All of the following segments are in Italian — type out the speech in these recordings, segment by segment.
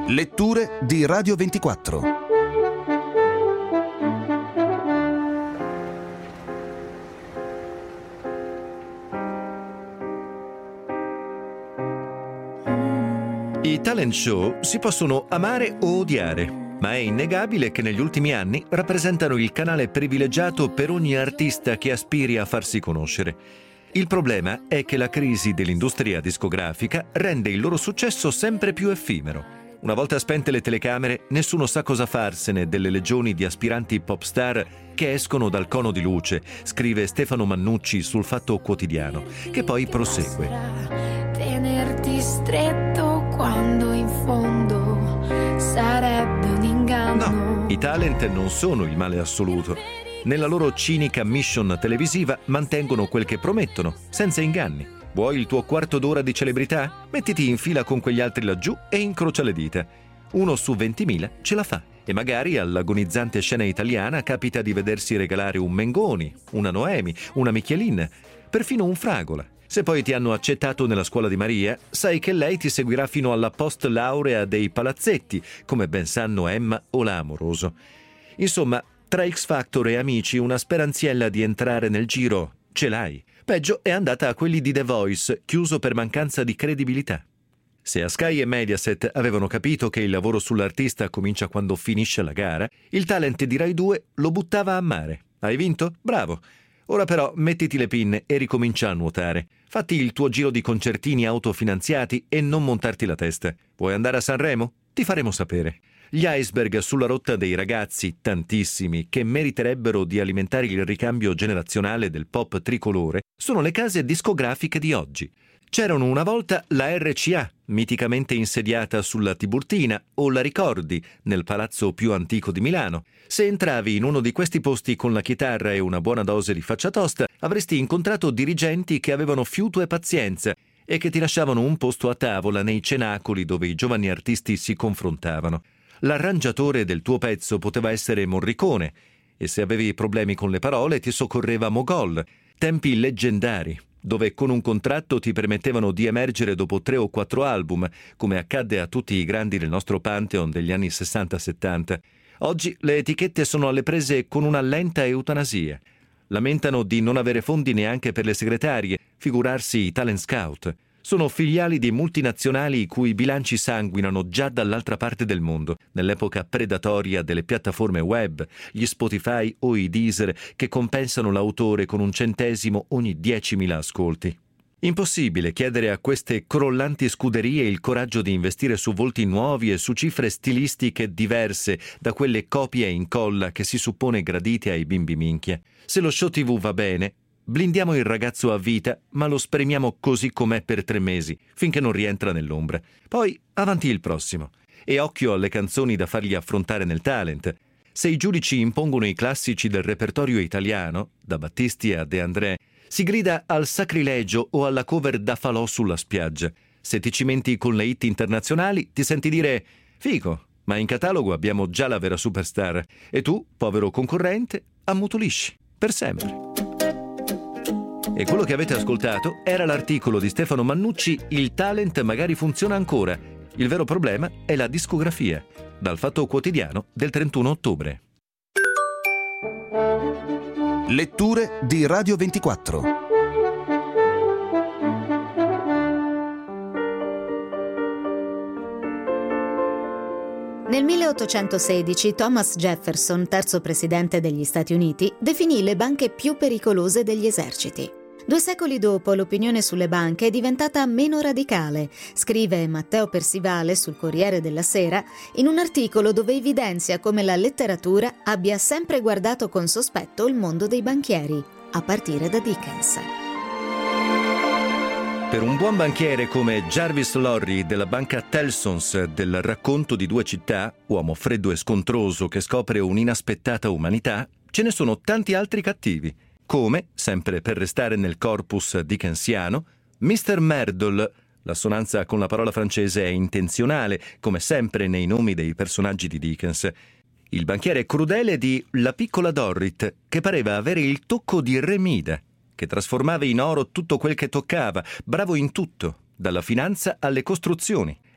Letture di Radio 24. I talent show si possono amare o odiare, ma è innegabile che negli ultimi anni rappresentano il canale privilegiato per ogni artista che aspiri a farsi conoscere. Il problema è che la crisi dell'industria discografica rende il loro successo sempre più effimero. Una volta spente le telecamere, nessuno sa cosa farsene delle legioni di aspiranti pop star che escono dal cono di luce, scrive Stefano Mannucci sul Fatto Quotidiano, che poi prosegue. Tenerti stretto quando in fondo sarebbe un inganno. No, i talent non sono il male assoluto. Nella loro cinica mission televisiva mantengono quel che promettono, senza inganni. Vuoi il tuo quarto d'ora di celebrità? Mettiti in fila con quegli altri laggiù e incrocia le dita. 1 su 20.000 ce la fa. E magari all'agonizzante scena italiana capita di vedersi regalare un Mengoni, una Noemi, una Michelin, perfino un Fragola. Se poi ti hanno accettato nella scuola di Maria, sai che lei ti seguirà fino alla post laurea dei palazzetti, come ben sanno Emma o la Amoroso. Insomma, tra X Factor e Amici una speranziella di entrare nel giro ce l'hai. Peggio è andata a quelli di The Voice, chiuso per mancanza di credibilità. Se a Sky e Mediaset avevano capito che il lavoro sull'artista comincia quando finisce la gara, il talent di Rai 2 lo buttava a mare. Hai vinto? Bravo! Ora però mettiti le pinne e ricomincia a nuotare. Fatti il tuo giro di concertini autofinanziati e non montarti la testa. Vuoi andare a Sanremo? Ti faremo sapere. Gli iceberg sulla rotta dei ragazzi, tantissimi, che meriterebbero di alimentare il ricambio generazionale del pop tricolore, sono le case discografiche di oggi. C'erano una volta la RCA, miticamente insediata sulla Tiburtina, o la Ricordi, nel palazzo più antico di Milano. Se entravi in uno di questi posti con la chitarra e una buona dose di faccia tosta, avresti incontrato dirigenti che avevano fiuto e pazienza e che ti lasciavano un posto a tavola nei cenacoli dove i giovani artisti si confrontavano. L'arrangiatore del tuo pezzo poteva essere Morricone e se avevi problemi con le parole ti soccorreva Mogol, tempi leggendari, dove con un contratto ti permettevano di emergere dopo 3 o 4 album, come accadde a tutti i grandi del nostro Pantheon degli anni 60-70. Oggi le etichette sono alle prese con una lenta eutanasia. Lamentano di non avere fondi neanche per le segretarie, figurarsi i talent scout. Sono filiali di multinazionali i cui bilanci sanguinano già dall'altra parte del mondo, nell'epoca predatoria delle piattaforme web, gli Spotify o i Deezer che compensano l'autore con un centesimo ogni 10.000 ascolti. Impossibile chiedere a queste crollanti scuderie il coraggio di investire su volti nuovi e su cifre stilistiche diverse da quelle copia e incolla che si suppone gradite ai bimbi minchia. Se lo show TV va bene, blindiamo il ragazzo a vita, ma lo spremiamo così com'è per 3 mesi, finché non rientra nell'ombra. Poi avanti il prossimo. E occhio alle canzoni da fargli affrontare nel talent. Se i giudici impongono i classici del repertorio italiano, da Battisti a De André, si grida al sacrilegio o alla cover da falò sulla spiaggia. Se ti cimenti con le hit internazionali, ti senti dire «Figo, ma in catalogo abbiamo già la vera superstar». E tu, povero concorrente, ammutolisci. Per sempre. E quello che avete ascoltato era l'articolo di Stefano Mannucci «Il talent magari funziona ancora. Il vero problema è la discografia», dal Fatto Quotidiano del 31 ottobre. Letture di Radio 24. Nel 1816 Thomas Jefferson, terzo presidente degli Stati Uniti, definì le banche più pericolose degli eserciti. 2 secoli dopo, l'opinione sulle banche è diventata meno radicale, scrive Matteo Persivale sul Corriere della Sera, in un articolo dove evidenzia come la letteratura abbia sempre guardato con sospetto il mondo dei banchieri, a partire da Dickens. Per un buon banchiere come Jarvis Lorry della banca Tellson's del Racconto di 2 città, uomo freddo e scontroso che scopre un'inaspettata umanità, ce ne sono tanti altri cattivi. Come, sempre per restare nel corpus dickensiano, Mr. Merdle. L'assonanza con la parola francese è intenzionale, come sempre nei nomi dei personaggi di Dickens. Il banchiere crudele di La piccola Dorrit, che pareva avere il tocco di Remida, che trasformava in oro tutto quel che toccava, bravo in tutto, dalla finanza alle costruzioni.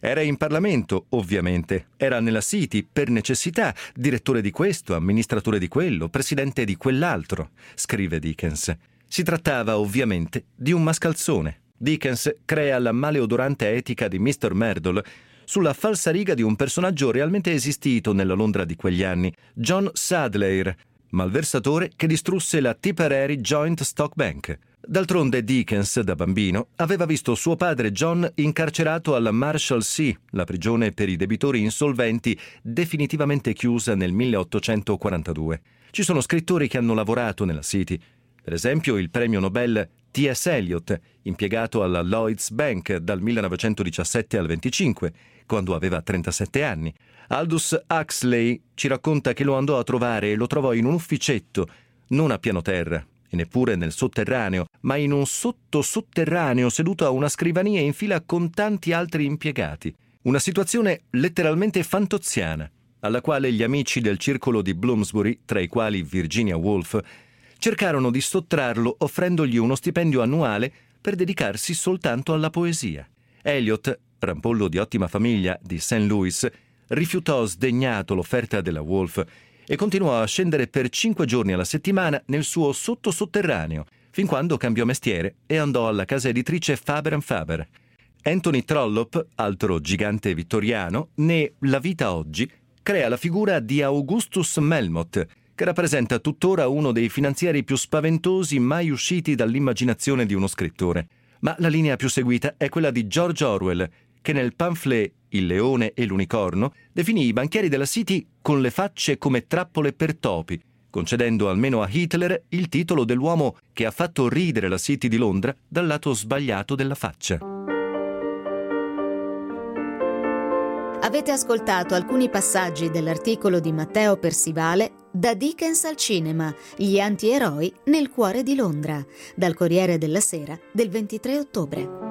Era in Parlamento, ovviamente. Era nella City per necessità, direttore di questo, amministratore di quello, presidente di quell'altro, scrive Dickens. Si trattava, ovviamente, di un mascalzone. Dickens crea la maleodorante etica di Mr. Merdle sulla falsariga di un personaggio realmente esistito nella Londra di quegli anni, John Sadleir, malversatore che distrusse la Tipperary Joint Stock Bank. D'altronde Dickens, da bambino, aveva visto suo padre John incarcerato alla Marshalsea, la prigione per i debitori insolventi definitivamente chiusa nel 1842. Ci sono scrittori che hanno lavorato nella City. Per esempio il premio Nobel T.S. Eliot, impiegato alla Lloyds Bank dal 1917 al 25, quando aveva 37 anni. Aldous Huxley ci racconta che lo andò a trovare e lo trovò in un ufficetto, non a piano terra, e neppure nel sotterraneo, ma in un sottosotterraneo seduto a una scrivania in fila con tanti altri impiegati. Una situazione letteralmente fantoziana, alla quale gli amici del circolo di Bloomsbury, tra i quali Virginia Woolf, cercarono di sottrarlo offrendogli uno stipendio annuale per dedicarsi soltanto alla poesia. Eliot, rampollo di ottima famiglia di St. Louis, rifiutò sdegnato l'offerta della Woolf e continuò a scendere per 5 giorni alla settimana nel suo sottosotterraneo, fin quando cambiò mestiere e andò alla casa editrice Faber & Faber. Anthony Trollope, altro gigante vittoriano, né La vita oggi, crea la figura di Augustus Melmoth, che rappresenta tuttora uno dei finanzieri più spaventosi mai usciti dall'immaginazione di uno scrittore. Ma la linea più seguita è quella di George Orwell, che nel pamphlet Il leone e l'unicorno definì i banchieri della City con le facce come trappole per topi, concedendo almeno a Hitler il titolo dell'uomo che ha fatto ridere la City di Londra dal lato sbagliato della faccia. Avete ascoltato alcuni passaggi dell'articolo di Matteo Persivale Da Dickens al cinema, gli antieroi nel cuore di Londra, dal Corriere della Sera del 23 ottobre.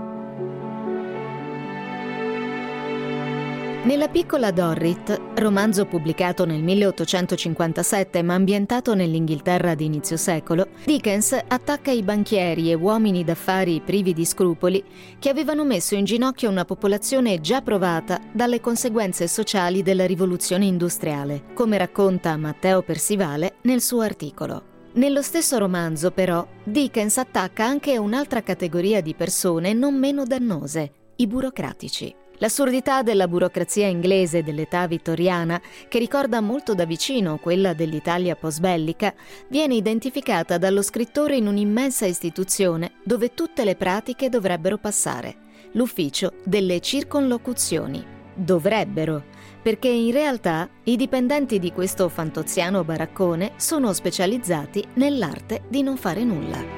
Nella piccola Dorrit, romanzo pubblicato nel 1857 ma ambientato nell'Inghilterra di inizio secolo, Dickens attacca i banchieri e uomini d'affari privi di scrupoli che avevano messo in ginocchio una popolazione già provata dalle conseguenze sociali della rivoluzione industriale, come racconta Matteo Persivale nel suo articolo. Nello stesso romanzo, però, Dickens attacca anche un'altra categoria di persone non meno dannose, i burocratici. L'assurdità della burocrazia inglese dell'età vittoriana, che ricorda molto da vicino quella dell'Italia post-bellica, viene identificata dallo scrittore in un'immensa istituzione dove tutte le pratiche dovrebbero passare, l'ufficio delle circonlocuzioni. Dovrebbero, perché in realtà i dipendenti di questo fantoziano baraccone sono specializzati nell'arte di non fare nulla.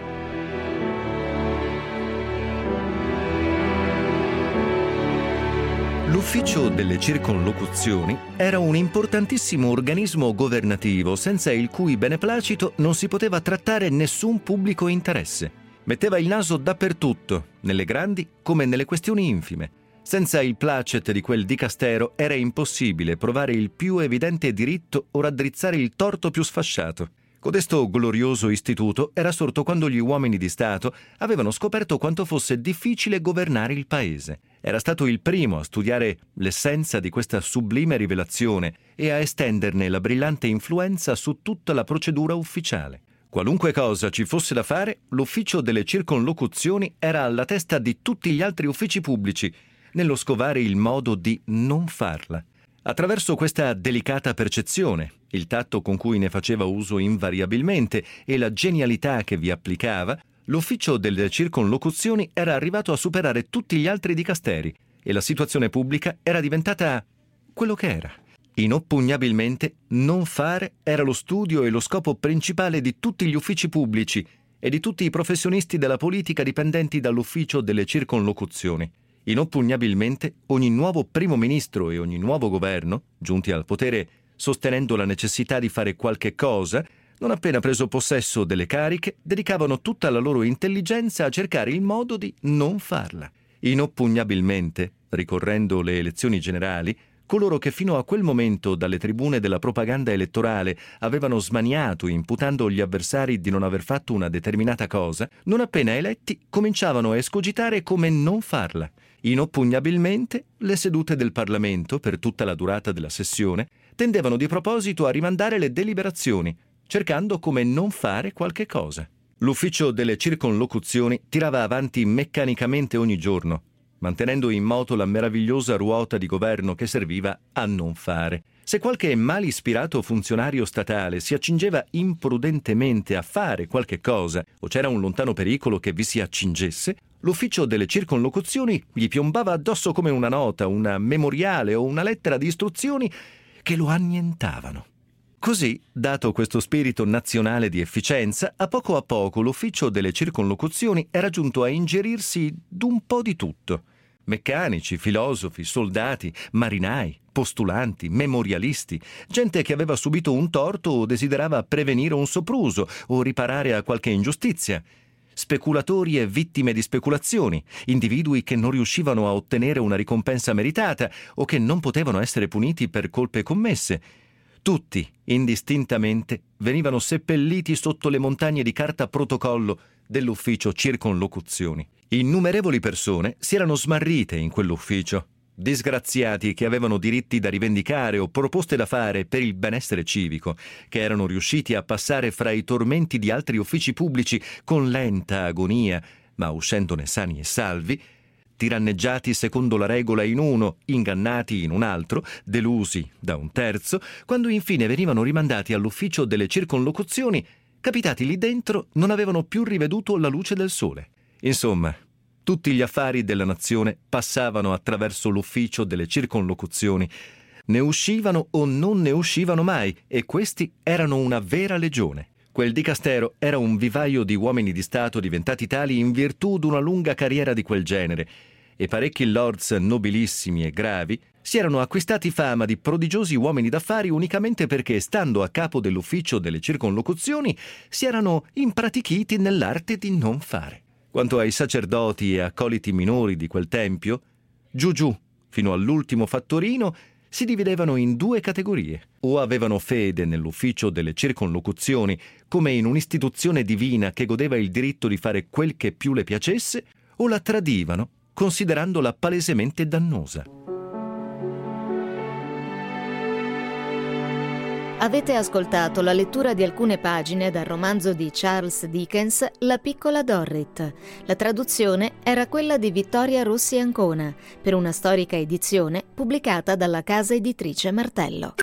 L'ufficio delle circonlocuzioni era un importantissimo organismo governativo senza il cui beneplacito non si poteva trattare nessun pubblico interesse. Metteva il naso dappertutto, nelle grandi come nelle questioni infime. Senza il placet di quel dicastero era impossibile provare il più evidente diritto o raddrizzare il torto più sfasciato. Codesto glorioso istituto era sorto quando gli uomini di Stato avevano scoperto quanto fosse difficile governare il paese. Era stato il primo a studiare l'essenza di questa sublime rivelazione e a estenderne la brillante influenza su tutta la procedura ufficiale. Qualunque cosa ci fosse da fare, l'ufficio delle circonlocuzioni era alla testa di tutti gli altri uffici pubblici, nello scovare il modo di non farla. Attraverso questa delicata percezione, il tatto con cui ne faceva uso invariabilmente e la genialità che vi applicava, l'ufficio delle circonlocuzioni era arrivato a superare tutti gli altri dicasteri e la situazione pubblica era diventata quello che era. Inoppugnabilmente, non fare era lo studio e lo scopo principale di tutti gli uffici pubblici e di tutti i professionisti della politica dipendenti dall'ufficio delle circonlocuzioni. Inoppugnabilmente, ogni nuovo primo ministro e ogni nuovo governo, giunti al potere sostenendo la necessità di fare qualche cosa, non appena preso possesso delle cariche, dedicavano tutta la loro intelligenza a cercare il modo di non farla. Inoppugnabilmente, ricorrendo le elezioni generali, coloro che fino a quel momento dalle tribune della propaganda elettorale avevano smaniato imputando gli avversari di non aver fatto una determinata cosa, non appena eletti cominciavano a escogitare come non farla. Inoppugnabilmente, le sedute del Parlamento, per tutta la durata della sessione, tendevano di proposito a rimandare le deliberazioni, cercando come non fare qualche cosa. L'ufficio delle circonlocuzioni tirava avanti meccanicamente ogni giorno, mantenendo in moto la meravigliosa ruota di governo che serviva a non fare. Se qualche mal ispirato funzionario statale si accingeva imprudentemente a fare qualche cosa o c'era un lontano pericolo che vi si accingesse, l'ufficio delle circonlocuzioni gli piombava addosso come una nota, una memoriale o una lettera di istruzioni che lo annientavano. Così, dato questo spirito nazionale di efficienza, a poco l'ufficio delle circonlocuzioni era giunto a ingerirsi d'un po' di tutto. Meccanici, filosofi, soldati, marinai, postulanti, memorialisti, gente che aveva subito un torto o desiderava prevenire un sopruso o riparare a qualche ingiustizia, speculatori e vittime di speculazioni, individui che non riuscivano a ottenere una ricompensa meritata o che non potevano essere puniti per colpe commesse. Tutti, indistintamente, venivano seppelliti sotto le montagne di carta protocollo dell'ufficio circonlocuzioni. Innumerevoli persone si erano smarrite in quell'ufficio, disgraziati che avevano diritti da rivendicare o proposte da fare per il benessere civico, che erano riusciti a passare fra i tormenti di altri uffici pubblici con lenta agonia, ma uscendone sani e salvi, tiranneggiati secondo la regola in uno, ingannati in un altro, delusi da un terzo, quando infine venivano rimandati all'ufficio delle circonlocuzioni, capitati lì dentro non avevano più riveduto la luce del sole. Insomma, tutti gli affari della nazione passavano attraverso l'ufficio delle circonlocuzioni. Ne uscivano o non ne uscivano mai, e questi erano una vera legione. Quel dicastero era un vivaio di uomini di Stato diventati tali in virtù d'una lunga carriera di quel genere, e parecchi lords nobilissimi e gravi si erano acquistati fama di prodigiosi uomini d'affari unicamente perché, stando a capo dell'ufficio delle circonlocuzioni, si erano impratichiti nell'arte di non fare. Quanto ai sacerdoti e accoliti minori di quel tempio, giù, fino all'ultimo fattorino, si dividevano in due categorie. O avevano fede nell'ufficio delle circonlocuzioni come in un'istituzione divina che godeva il diritto di fare quel che più le piacesse, o la tradivano considerandola palesemente dannosa. Avete ascoltato la lettura di alcune pagine dal romanzo di Charles Dickens La piccola Dorrit. La traduzione era quella di Vittoria Rossi Ancona, per una storica edizione pubblicata dalla casa editrice Martello.